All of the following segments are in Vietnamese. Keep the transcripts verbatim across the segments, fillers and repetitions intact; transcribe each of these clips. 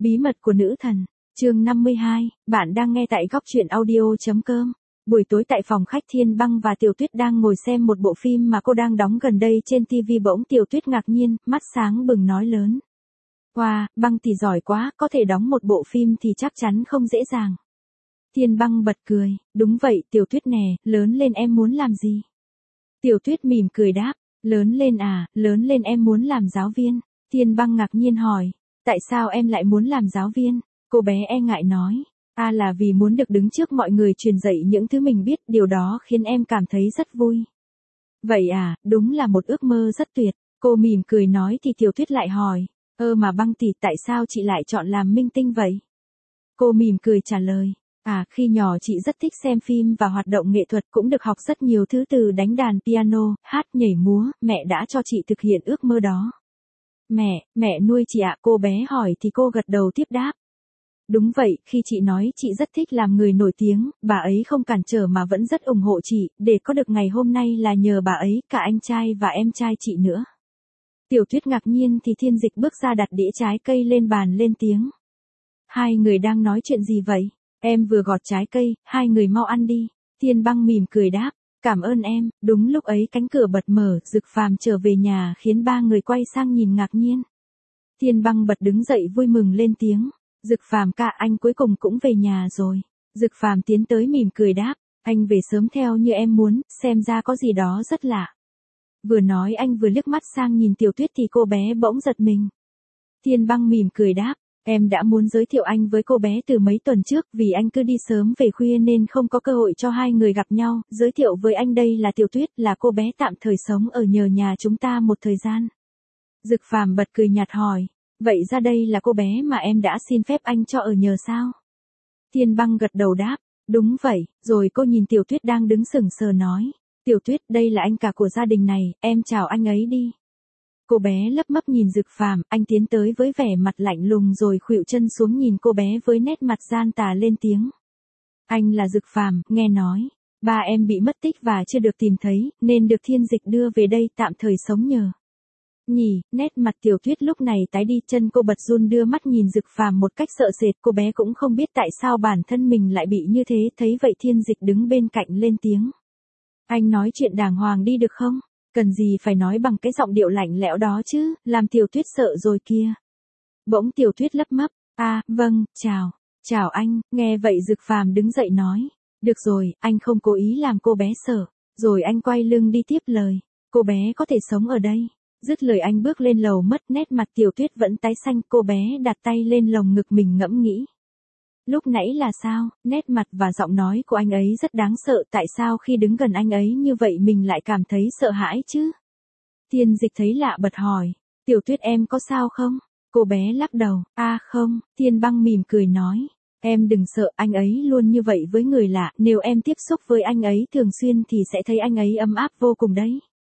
Bí mật của nữ thần, chương năm mươi hai, bạn đang nghe tại góc truyện audio.com. Buổi tối tại phòng khách Thiên Băng và Tiểu Tuyết đang ngồi xem một bộ phim mà cô đang đóng gần đây trên ti vi, bỗng Tiểu Tuyết ngạc nhiên, mắt sáng bừng nói lớn. Wow, Băng thì giỏi quá, có thể đóng một bộ phim thì chắc chắn không dễ dàng. Thiên Băng bật cười, đúng vậy Tiểu Tuyết nè, lớn lên em muốn làm gì? Tiểu Tuyết mỉm cười đáp, lớn lên à, lớn lên em muốn làm giáo viên. Thiên Băng ngạc nhiên hỏi, tại sao em lại muốn làm giáo viên? Cô bé e ngại nói, à là vì muốn được đứng trước mọi người truyền dạy những thứ mình biết, điều đó khiến em cảm thấy rất vui. Vậy à, đúng là một ước mơ rất tuyệt. Cô mỉm cười nói thì Tiểu Tuyết lại hỏi, ơ mà Băng tỷ, tại sao chị lại chọn làm minh tinh vậy? Cô mỉm cười trả lời, à khi nhỏ chị rất thích xem phim và hoạt động nghệ thuật, cũng được học rất nhiều thứ từ đánh đàn piano, hát, nhảy múa, mẹ đã cho chị thực hiện ước mơ đó. Mẹ, mẹ nuôi chị ạ, cô bé hỏi thì cô gật đầu tiếp đáp. Đúng vậy, khi chị nói chị rất thích làm người nổi tiếng, bà ấy không cản trở mà vẫn rất ủng hộ chị, để có được ngày hôm nay là nhờ bà ấy, cả anh trai và em trai chị nữa. Tiểu Tuyết ngạc nhiên thì Thiên Dịch bước ra đặt đĩa trái cây lên bàn lên tiếng. Hai người đang nói chuyện gì vậy? Em vừa gọt trái cây, hai người mau ăn đi. Thiên Băng mỉm cười đáp, cảm ơn em. Đúng lúc ấy cánh cửa bật mở, Dực Phàm trở về nhà khiến ba người quay sang nhìn ngạc nhiên. Thiên Băng bật đứng dậy vui mừng lên tiếng. Dực Phàm ca, anh cuối cùng cũng về nhà rồi. Dực Phàm tiến tới mỉm cười đáp, anh về sớm theo như em muốn, xem ra có gì đó rất lạ. Vừa nói anh vừa liếc mắt sang nhìn Tiểu Tuyết thì cô bé bỗng giật mình. Thiên Băng mỉm cười đáp, em đã muốn giới thiệu anh với cô bé từ mấy tuần trước, vì anh cứ đi sớm về khuya nên không có cơ hội cho hai người gặp nhau. Giới thiệu với anh, đây là Tiểu Tuyết, là cô bé tạm thời sống ở nhờ nhà chúng ta một thời gian. Dực Phàm bật cười nhạt hỏi, vậy ra đây là cô bé mà em đã xin phép anh cho ở nhờ sao? Thiên Băng gật đầu đáp, đúng vậy. Rồi cô nhìn Tiểu Tuyết đang đứng sững sờ nói, Tiểu Tuyết, đây là anh cả của gia đình này, em chào anh ấy đi. Cô bé lấp mấp nhìn Dực Phàm, anh tiến tới với vẻ mặt lạnh lùng rồi khuỵu chân xuống nhìn cô bé với nét mặt gian tà lên tiếng. Anh là Dực Phàm, nghe nói, ba em bị mất tích và chưa được tìm thấy, nên được Thiên Dịch đưa về đây tạm thời sống nhờ. Nhỉ, nét mặt Tiểu Tuyết lúc này tái đi, chân cô bật run đưa mắt nhìn Dực Phàm một cách sợ sệt, cô bé cũng không biết tại sao bản thân mình lại bị như thế, thấy vậy Thiên Dịch đứng bên cạnh lên tiếng. Anh nói chuyện đàng hoàng đi được không? Cần gì phải nói bằng cái giọng điệu lạnh lẽo đó chứ, làm Tiểu Tuyết sợ rồi kia. Bỗng Tiểu Tuyết lấp mấp, à, vâng, chào, chào anh, nghe vậy Dực Phàm đứng dậy nói, được rồi, anh không cố ý làm cô bé sợ, rồi anh quay lưng đi tiếp lời, cô bé có thể sống ở đây. Dứt lời anh bước lên lầu mất, nét mặt Tiểu Tuyết vẫn tái xanh, cô bé đặt tay lên lồng ngực mình ngẫm nghĩ. Lúc nãy là sao, nét mặt và giọng nói của anh ấy rất đáng sợ, tại sao khi đứng gần anh ấy như vậy mình lại cảm thấy sợ hãi chứ? Thiên Dịch thấy lạ bật hỏi, Tiểu Tuyết em có sao không? Cô bé lắc đầu, a không. Thiên Băng mỉm cười nói, em đừng sợ, anh ấy luôn như vậy với người lạ, nếu em tiếp xúc với anh ấy thường xuyên thì sẽ thấy anh ấy ấm áp vô cùng đấy.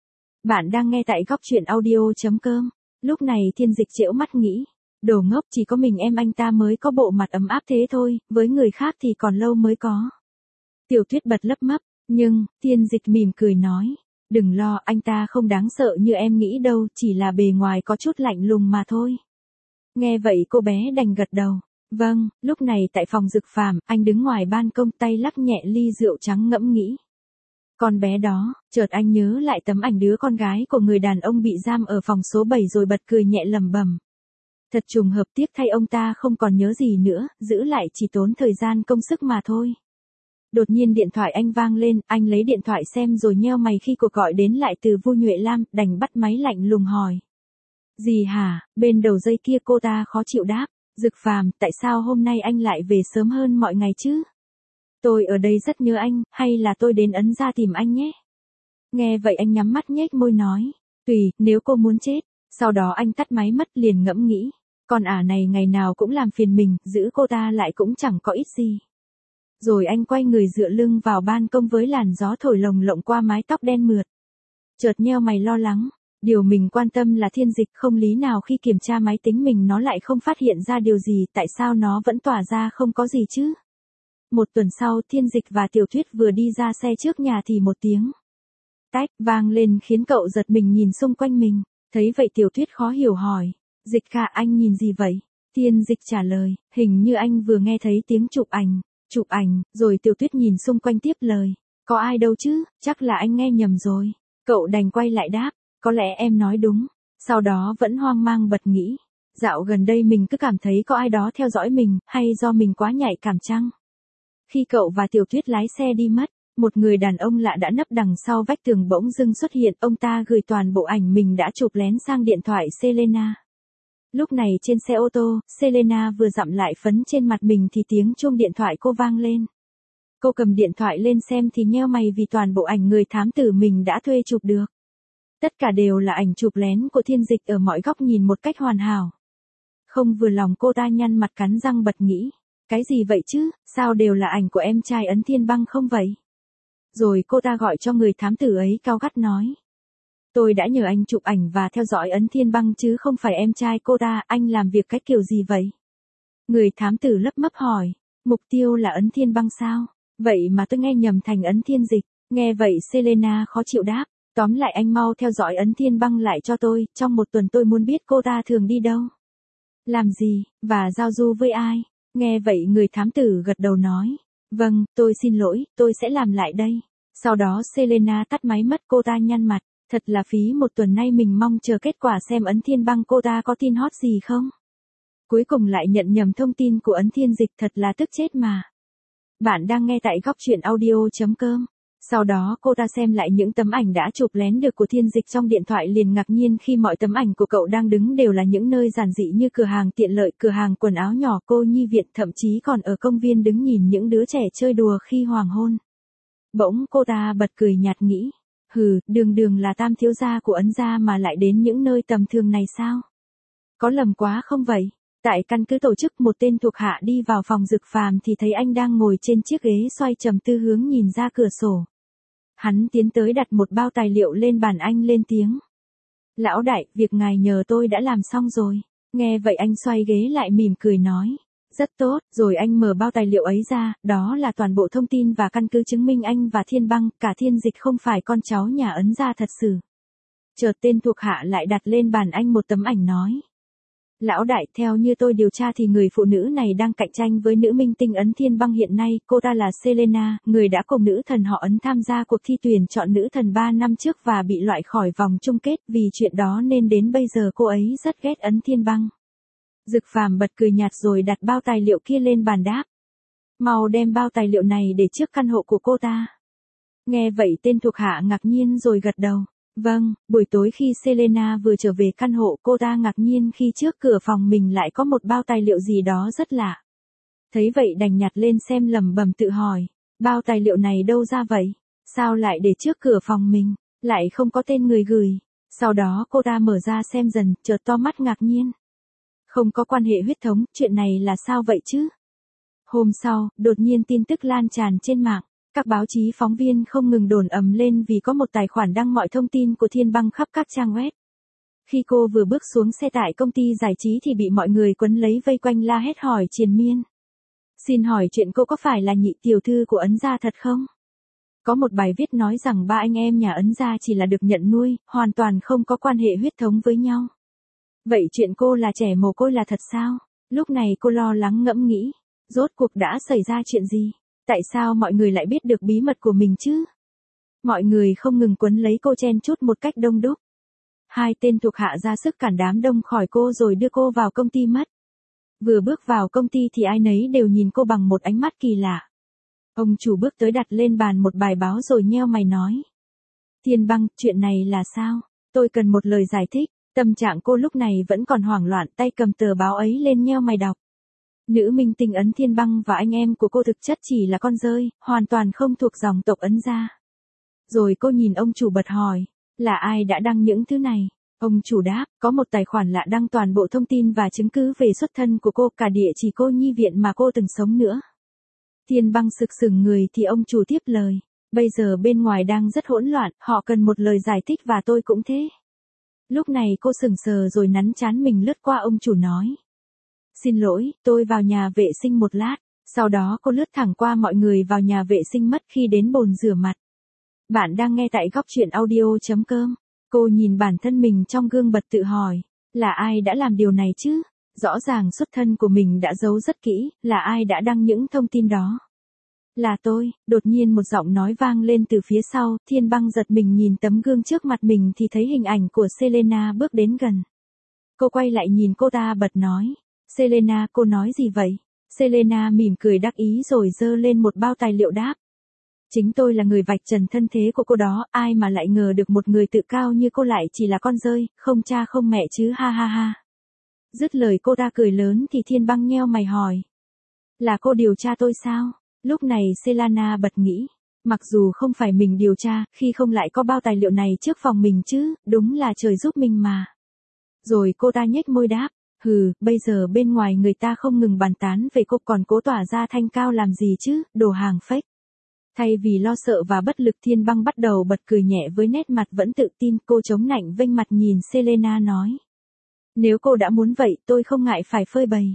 Bạn đang nghe tại góc truyện audio.com. Lúc này Thiên Dịch trễu mắt nghĩ, đồ ngốc, chỉ có mình em anh ta mới có bộ mặt ấm áp thế thôi, với người khác thì còn lâu mới có. Tiểu Tuyết bật lấp mấp, nhưng, Thiên Dịch mỉm cười nói, đừng lo, anh ta không đáng sợ như em nghĩ đâu, chỉ là bề ngoài có chút lạnh lùng mà thôi. Nghe vậy cô bé đành gật đầu, vâng. Lúc này tại phòng Dực Phàm, anh đứng ngoài ban công tay lắc nhẹ ly rượu trắng ngẫm nghĩ. Con bé đó, chợt anh nhớ lại tấm ảnh đứa con gái của người đàn ông bị giam ở phòng số bảy rồi bật cười nhẹ lẩm bẩm. Thật trùng hợp, tiếc thay ông ta không còn nhớ gì nữa, giữ lại chỉ tốn thời gian công sức mà thôi. Đột nhiên điện thoại anh vang lên, anh lấy điện thoại xem rồi nheo mày khi cuộc gọi đến lại từ Vu Nhuệ Lam, đành bắt máy lạnh lùng hỏi. Gì hả? Bên đầu dây kia cô ta khó chịu đáp, Dực Phàm, tại sao hôm nay anh lại về sớm hơn mọi ngày chứ? Tôi ở đây rất nhớ anh, hay là tôi đến Ấn Gia tìm anh nhé? Nghe vậy anh nhắm mắt nhếch môi nói, tùy, nếu cô muốn chết. Sau đó anh tắt máy mất, liền ngẫm nghĩ, con ả này ngày nào cũng làm phiền mình, giữ cô ta lại cũng chẳng có ích gì. Rồi anh quay người dựa lưng vào ban công với làn gió thổi lồng lộng qua mái tóc đen mượt. Chợt nheo mày lo lắng, điều mình quan tâm là Thiên Dịch, không lý nào khi kiểm tra máy tính mình nó lại không phát hiện ra điều gì, tại sao nó vẫn tỏa ra không có gì chứ? Một tuần sau, Thiên Dịch và Tiểu Tuyết vừa đi ra xe trước nhà thì một tiếng tách vang lên khiến cậu giật mình nhìn xung quanh mình. Thấy vậy Tiểu Tuyết khó hiểu hỏi, Dịch ca, anh nhìn gì vậy? Thiên Dịch trả lời, hình như anh vừa nghe thấy tiếng chụp ảnh, chụp ảnh, rồi Tiểu Tuyết nhìn xung quanh tiếp lời. Có ai đâu chứ, chắc là anh nghe nhầm rồi. Cậu đành quay lại đáp, có lẽ em nói đúng. Sau đó vẫn hoang mang bật nghĩ, dạo gần đây mình cứ cảm thấy có ai đó theo dõi mình, hay do mình quá nhạy cảm chăng? Khi cậu và Tiểu Tuyết lái xe đi mất, một người đàn ông lạ đã nấp đằng sau vách tường bỗng dưng xuất hiện, ông ta gửi toàn bộ ảnh mình đã chụp lén sang điện thoại Selena. Lúc này trên xe ô tô, Selena vừa dặm lại phấn trên mặt mình thì tiếng chuông điện thoại cô vang lên. Cô cầm điện thoại lên xem thì nheo mày vì toàn bộ ảnh người thám tử mình đã thuê chụp được. Tất cả đều là ảnh chụp lén của Thiên Dịch ở mọi góc nhìn một cách hoàn hảo. Không vừa lòng cô ta nhăn mặt cắn răng bật nghĩ. Cái gì vậy chứ, sao đều là ảnh của em trai Ấn Thiên Băng không vậy? Rồi cô ta gọi cho người thám tử ấy cao gắt nói. Tôi đã nhờ anh chụp ảnh và theo dõi Ấn Thiên Băng chứ không phải em trai cô ta, anh làm việc cái kiểu gì vậy? Người thám tử lấp mấp hỏi, mục tiêu là Ấn Thiên Băng sao? Vậy mà tôi nghe nhầm thành Ấn Thiên Dịch. Nghe vậy Selena khó chịu đáp, tóm lại anh mau theo dõi Ấn Thiên Băng lại cho tôi, trong một tuần tôi muốn biết cô ta thường đi đâu, làm gì, và giao du với ai. Nghe vậy người thám tử gật đầu nói, vâng, tôi xin lỗi, tôi sẽ làm lại đây. Sau đó Selena tắt máy mất, cô ta nhăn mặt, thật là phí một tuần nay mình mong chờ kết quả xem Ấn Thiên Băng cô ta có tin hot gì không. Cuối cùng lại nhận nhầm thông tin của Ấn Thiên Dịch, thật là tức chết mà. Bạn đang nghe tại góc truyện audio chấm com. Sau đó cô ta xem lại những tấm ảnh đã chụp lén được của Thiên Dịch trong điện thoại liền ngạc nhiên khi mọi tấm ảnh của cậu đang đứng đều là những nơi giản dị như cửa hàng tiện lợi, cửa hàng quần áo nhỏ, cô nhi viện, thậm chí còn ở công viên đứng nhìn những đứa trẻ chơi đùa khi hoàng hôn. Bỗng cô ta bật cười nhạt nghĩ, hừ, đường đường là tam thiếu gia của Ấn gia mà lại đến những nơi tầm thường này sao? Có lầm quá không vậy? Tại căn cứ tổ chức, một tên thuộc hạ đi vào phòng Dực Phàm thì thấy anh đang ngồi trên chiếc ghế xoay trầm tư hướng nhìn ra cửa sổ. Hắn tiến tới đặt một bao tài liệu lên bàn, anh lên tiếng. Lão đại, việc ngài nhờ tôi đã làm xong rồi. Nghe vậy anh xoay ghế lại mỉm cười nói. Rất tốt, rồi anh mở bao tài liệu ấy ra, đó là toàn bộ thông tin và căn cứ chứng minh anh và Thiên Băng, cả Thiên Dịch không phải con cháu nhà Ấn gia thật sự. Chợt tên thuộc hạ lại đặt lên bàn anh một tấm ảnh nói. Lão đại, theo như tôi điều tra thì người phụ nữ này đang cạnh tranh với nữ minh tinh Ấn Thiên Băng hiện nay, cô ta là Selena, người đã cùng nữ thần họ Ấn tham gia cuộc thi tuyển chọn nữ thần ba năm trước và bị loại khỏi vòng chung kết, vì chuyện đó nên đến bây giờ cô ấy rất ghét Ấn Thiên Băng. Dực Phàm bật cười nhạt rồi đặt bao tài liệu kia lên bàn đáp. Mau đem bao tài liệu này để trước căn hộ của cô ta. Nghe vậy tên thuộc hạ ngạc nhiên rồi gật đầu. Vâng, buổi tối khi Selena vừa trở về căn hộ, cô ta ngạc nhiên khi trước cửa phòng mình lại có một bao tài liệu gì đó rất lạ. Thấy vậy đành nhặt lên xem, lẩm bẩm tự hỏi, bao tài liệu này đâu ra vậy? Sao lại để trước cửa phòng mình, lại không có tên người gửi? Sau đó cô ta mở ra xem dần, chợt to mắt ngạc nhiên. Không có quan hệ huyết thống, chuyện này là sao vậy chứ? Hôm sau, đột nhiên tin tức lan tràn trên mạng. Các báo chí phóng viên không ngừng đồn ầm lên vì có một tài khoản đăng mọi thông tin của Thiên Băng khắp các trang web. Khi cô vừa bước xuống xe tại công ty giải trí thì bị mọi người quấn lấy vây quanh la hét hỏi triền miên. Xin hỏi chuyện cô có phải là nhị tiểu thư của Ấn gia thật không? Có một bài viết nói rằng ba anh em nhà Ấn gia chỉ là được nhận nuôi, hoàn toàn không có quan hệ huyết thống với nhau. Vậy chuyện cô là trẻ mồ côi là thật sao? Lúc này cô lo lắng ngẫm nghĩ, rốt cuộc đã xảy ra chuyện gì? Tại sao mọi người lại biết được bí mật của mình chứ? Mọi người không ngừng quấn lấy cô chen chúc một cách đông đúc. Hai tên thuộc hạ ra sức cản đám đông khỏi cô rồi đưa cô vào công ty mất. Vừa bước vào công ty thì ai nấy đều nhìn cô bằng một ánh mắt kỳ lạ. Ông chủ bước tới đặt lên bàn một bài báo rồi nheo mày nói. Thiên Băng, chuyện này là sao? Tôi cần một lời giải thích. Tâm trạng cô lúc này vẫn còn hoảng loạn, tay cầm tờ báo ấy lên nheo mày đọc. Nữ minh tinh Ấn Thiên Băng và anh em của cô thực chất chỉ là con rơi, hoàn toàn không thuộc dòng tộc Ấn gia. Rồi cô nhìn ông chủ bật hỏi, là ai đã đăng những thứ này? Ông chủ đáp, có một tài khoản lạ đăng toàn bộ thông tin và chứng cứ về xuất thân của cô, cả địa chỉ cô nhi viện mà cô từng sống nữa. Thiên Băng sực sừng người thì ông chủ tiếp lời, bây giờ bên ngoài đang rất hỗn loạn, họ cần một lời giải thích và tôi cũng thế. Lúc này cô sững sờ rồi nắn trán mình lướt qua ông chủ nói. Xin lỗi, tôi vào nhà vệ sinh một lát. Sau đó cô lướt thẳng qua mọi người vào nhà vệ sinh mất khi đến bồn rửa mặt. Bạn đang nghe tại góc truyện audio chấm com. Cô nhìn bản thân mình trong gương bật tự hỏi, là ai đã làm điều này chứ? Rõ ràng xuất thân của mình đã giấu rất kỹ, là ai đã đăng những thông tin đó? Là tôi, đột nhiên một giọng nói vang lên từ phía sau, Thiên Băng giật mình nhìn tấm gương trước mặt mình thì thấy hình ảnh của Selena bước đến gần. Cô quay lại nhìn cô ta bật nói. Selena, cô nói gì vậy? Selena mỉm cười đắc ý rồi giơ lên một bao tài liệu đáp. Chính tôi là người vạch trần thân thế của cô đó, ai mà lại ngờ được một người tự cao như cô lại chỉ là con dơi, không cha không mẹ chứ ha ha ha. Dứt lời cô ta cười lớn thì Thiên Băng nheo mày hỏi. Là cô điều tra tôi sao? Lúc này Selena bật nghĩ. Mặc dù không phải mình điều tra, khi không lại có bao tài liệu này trước phòng mình chứ, đúng là trời giúp mình mà. Rồi cô ta nhếch môi đáp. Hừ, bây giờ bên ngoài người ta không ngừng bàn tán về cô còn cố tỏa ra thanh cao làm gì chứ, đồ hàng fake. Thay vì lo sợ và bất lực Thiên Băng bắt đầu bật cười nhẹ với nét mặt vẫn tự tin, cô chống nạnh vênh mặt nhìn Selena nói. Nếu cô đã muốn vậy tôi không ngại phải phơi bày.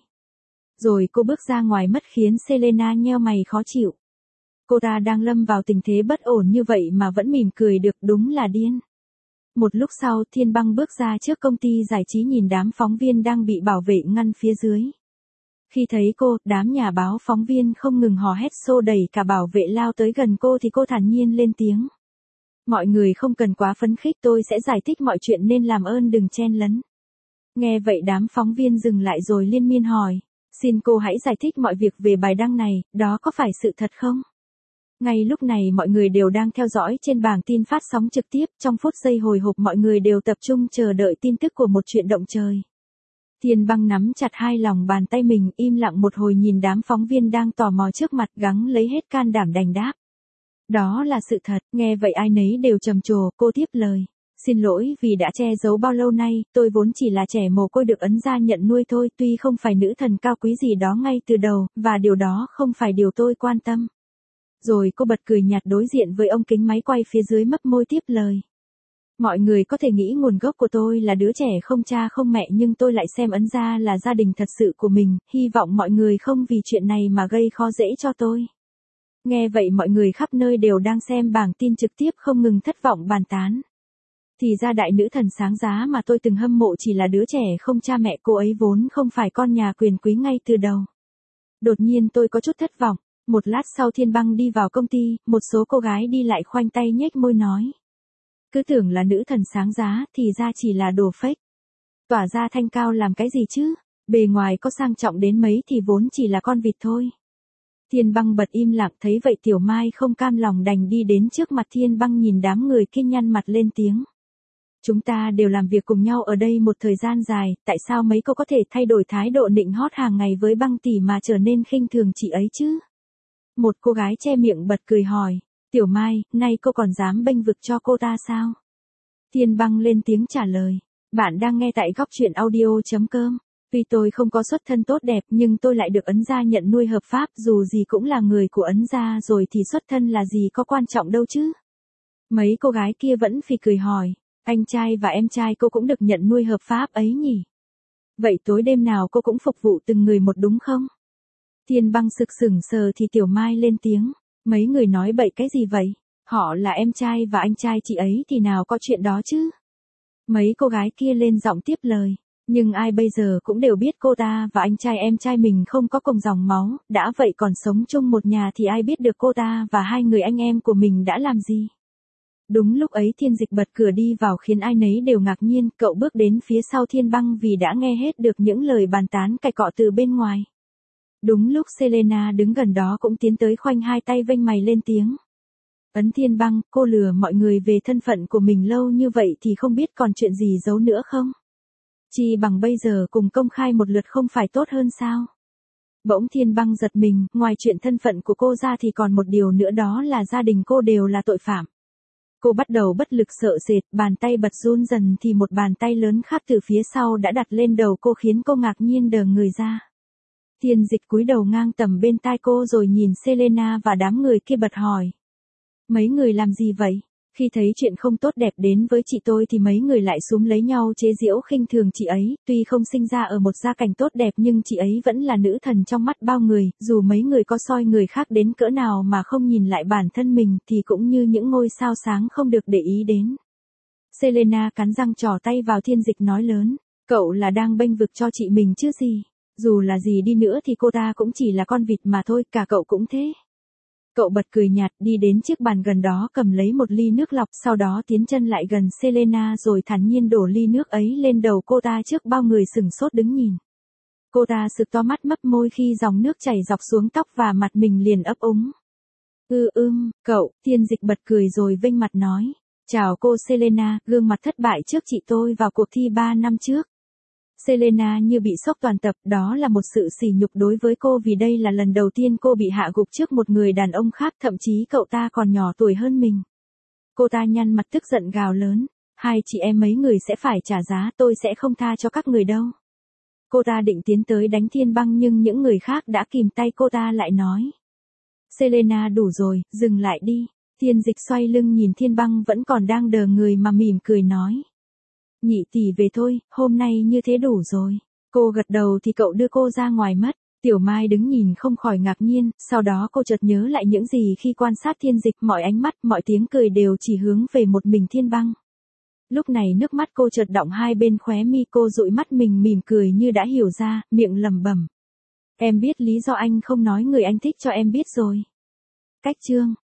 Rồi cô bước ra ngoài mất khiến Selena nheo mày khó chịu. Cô ta đang lâm vào tình thế bất ổn như vậy mà vẫn mỉm cười được, đúng là điên. Một lúc sau Thiên Băng bước ra trước công ty giải trí nhìn đám phóng viên đang bị bảo vệ ngăn phía dưới. Khi thấy cô, đám nhà báo phóng viên không ngừng hò hét xô đẩy cả bảo vệ lao tới gần cô thì cô thản nhiên lên tiếng. Mọi người không cần quá phấn khích, tôi sẽ giải thích mọi chuyện nên làm ơn đừng chen lấn. Nghe vậy đám phóng viên dừng lại rồi liên miên hỏi. Xin cô hãy giải thích mọi việc về bài đăng này, đó có phải sự thật không? Ngay lúc này mọi người đều đang theo dõi trên bảng tin phát sóng trực tiếp, trong phút giây hồi hộp mọi người đều tập trung chờ đợi tin tức của một chuyện động trời. Thiên Băng nắm chặt hai lòng bàn tay mình, im lặng một hồi nhìn đám phóng viên đang tò mò trước mặt, gắng lấy hết can đảm đành đáp. Đó là sự thật, nghe vậy ai nấy đều trầm trồ, cô tiếp lời. Xin lỗi vì đã che giấu bao lâu nay, tôi vốn chỉ là trẻ mồ côi được ấn gia nhận nuôi thôi, tuy không phải nữ thần cao quý gì đó ngay từ đầu, và điều đó không phải điều tôi quan tâm. Rồi cô bật cười nhạt đối diện với ông kính máy quay phía dưới mấp môi tiếp lời. Mọi người có thể nghĩ nguồn gốc của tôi là đứa trẻ không cha không mẹ nhưng tôi lại xem ấn gia là gia đình thật sự của mình, hy vọng mọi người không vì chuyện này mà gây khó dễ cho tôi. Nghe vậy mọi người khắp nơi đều đang xem bảng tin trực tiếp không ngừng thất vọng bàn tán. Thì ra đại nữ thần sáng giá mà tôi từng hâm mộ chỉ là đứa trẻ không cha mẹ, cô ấy vốn không phải con nhà quyền quý ngay từ đầu. Đột nhiên tôi có chút thất vọng. Một lát sau Thiên Băng đi vào công ty, một số cô gái đi lại khoanh tay nhếch môi nói. Cứ tưởng là nữ thần sáng giá, thì ra chỉ là đồ fake. Tỏa ra thanh cao làm cái gì chứ, bề ngoài có sang trọng đến mấy thì vốn chỉ là con vịt thôi. Thiên Băng bật im lặng, thấy vậy Tiểu Mai không cam lòng đành đi đến trước mặt Thiên Băng nhìn đám người kia nhăn mặt lên tiếng. Chúng ta đều làm việc cùng nhau ở đây một thời gian dài, tại sao mấy cô có thể thay đổi thái độ nịnh hót hàng ngày với Băng tỷ mà trở nên khinh thường chị ấy chứ? Một cô gái che miệng bật cười hỏi, Tiểu Mai, nay cô còn dám bênh vực cho cô ta sao? Thiên Băng lên tiếng trả lời, bạn đang nghe tại góc truyện audio chấm com. Tuy tôi không có xuất thân tốt đẹp nhưng tôi lại được ấn gia nhận nuôi hợp pháp, dù gì cũng là người của ấn gia rồi thì xuất thân là gì có quan trọng đâu chứ? Mấy cô gái kia vẫn phì cười hỏi, anh trai và em trai cô cũng được nhận nuôi hợp pháp ấy nhỉ? Vậy tối đêm nào cô cũng phục vụ từng người một đúng không? Thiên Băng sực sửng sờ thì Tiểu Mai lên tiếng, mấy người nói bậy cái gì vậy? Họ là em trai và anh trai chị ấy thì nào có chuyện đó chứ? Mấy cô gái kia lên giọng tiếp lời, nhưng ai bây giờ cũng đều biết cô ta và anh trai em trai mình không có cùng dòng máu, đã vậy còn sống chung một nhà thì ai biết được cô ta và hai người anh em của mình đã làm gì? Đúng lúc ấy Thiên Dịch bật cửa đi vào khiến ai nấy đều ngạc nhiên, cậu bước đến phía sau Thiên Băng vì đã nghe hết được những lời bàn tán cãi cọ từ bên ngoài. Đúng lúc Selena đứng gần đó cũng tiến tới khoanh hai tay vênh mày lên tiếng. Ấn Thiên Băng, cô lừa mọi người về thân phận của mình lâu như vậy thì không biết còn chuyện gì giấu nữa không? Chỉ bằng bây giờ cùng công khai một lượt không phải tốt hơn sao? Bỗng Thiên Băng giật mình, ngoài chuyện thân phận của cô ra thì còn một điều nữa, đó là gia đình cô đều là tội phạm. Cô bắt đầu bất lực sợ sệt, bàn tay bật run dần thì một bàn tay lớn khác từ phía sau đã đặt lên đầu cô khiến cô ngạc nhiên đờ người ra. Thiên Dịch cúi đầu ngang tầm bên tai cô rồi nhìn Selena và đám người kia bật hỏi. Mấy người làm gì vậy? Khi thấy chuyện không tốt đẹp đến với chị tôi thì mấy người lại xúm lấy nhau chế giễu khinh thường chị ấy, tuy không sinh ra ở một gia cảnh tốt đẹp nhưng chị ấy vẫn là nữ thần trong mắt bao người, dù mấy người có soi người khác đến cỡ nào mà không nhìn lại bản thân mình thì cũng như những ngôi sao sáng không được để ý đến. Selena cắn răng trỏ tay vào Thiên Dịch nói lớn, Cậu là đang bênh vực cho chị mình chứ gì. Dù là gì đi nữa thì cô ta cũng chỉ là con vịt mà thôi, cả cậu cũng thế. Cậu bật cười nhạt đi đến chiếc bàn gần đó cầm lấy một ly nước lọc, sau đó tiến chân lại gần Selena rồi thản nhiên đổ ly nước ấy lên đầu cô ta trước bao người sửng sốt đứng nhìn. Cô ta sực to mắt mấp môi khi dòng nước chảy dọc xuống tóc và mặt mình liền ấp úng. Ừ ưm, cậu, Thiên Dịch bật cười rồi vênh mặt nói. Chào cô Selena, gương mặt thất bại trước chị tôi vào cuộc thi ba năm trước. Selena như bị sốc toàn tập, đó là một sự sỉ nhục đối với cô vì đây là lần đầu tiên cô bị hạ gục trước một người đàn ông khác, thậm chí cậu ta còn nhỏ tuổi hơn mình. Cô ta nhăn mặt tức giận gào lớn, hai chị em mấy người sẽ phải trả giá, tôi sẽ không tha cho các người đâu. Cô ta định tiến tới đánh Thiên Băng nhưng những người khác đã kìm tay cô ta lại nói. Selena đủ rồi, dừng lại đi. Thiên Dịch xoay lưng nhìn Thiên Băng vẫn còn đang đờ người mà mỉm cười nói. Nhị tỷ về thôi, hôm nay như thế đủ rồi. Cô gật đầu thì cậu đưa cô ra ngoài mất. Tiểu Mai đứng nhìn không khỏi ngạc nhiên, sau đó cô chợt nhớ lại những gì khi quan sát Thiên Dịch, mọi ánh mắt, mọi tiếng cười đều chỉ hướng về một mình Thiên Băng. Lúc này nước mắt cô chợt đọng hai bên khóe mi, cô dụi mắt mình mỉm cười như đã hiểu ra, miệng lẩm bẩm. Em biết lý do anh không nói người anh thích cho em biết rồi. Cách chương